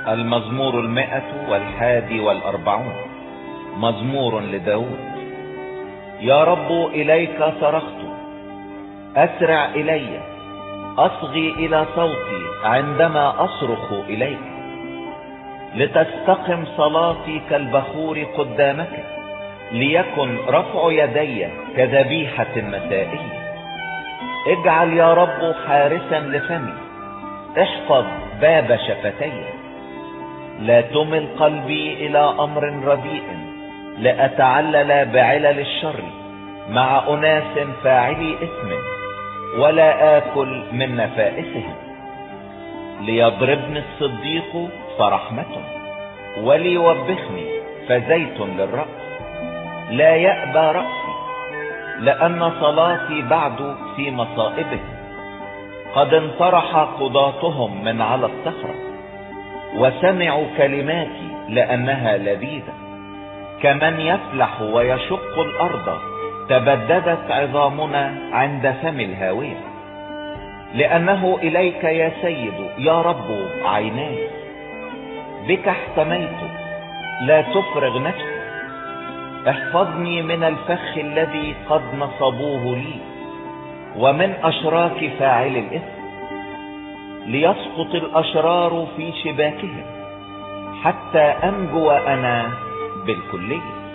المزمور 141 مزمور لداود. يا رب إليك صرخت، أسرع إلي، أصغي إلى صوتي عندما أصرخ إليك. لتستقم صلاتي كالبخور قدامك، ليكن رفع يدي كذبيحة مسائية. اجعل يا رب حارسا لفمي، احفظ باب شفتي. لا تمل قلبي إلى أمر رديء، لأتعلل بعلل الشر مع أناس فاعلي إثم، ولا آكل من نفائسهم. ليضربني الصديق فرحمة، وليوبخني فزيت للرأس. لا يأبى رأسي، لأن صلاتي بعد في مصائبهم. قد انطرح قضاتهم من على الصخرة، وسمعوا كلماتي لأنها لذيذة. كمن يفلح ويشق الأرض، تبددت عظامنا عند فم الهاوية. لأنه إليك يا سيد يا رب عيناي، بك احتميت، لا تفرغ نفسي. احفظني من الفخ الذي قد نصبوه لي، ومن أشراك فاعل الإثم. ليسقط الأشرار في شباكهم، حتى أنجو أنا بالكلية.